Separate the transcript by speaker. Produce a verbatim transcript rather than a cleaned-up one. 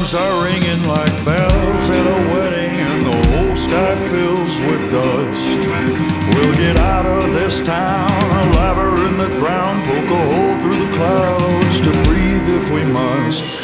Speaker 1: alarms are ringing like bells at a wedding, and the whole sky fills with dust. We'll get out of this town, a laver in the ground, poke a hole through the clouds to breathe if we must.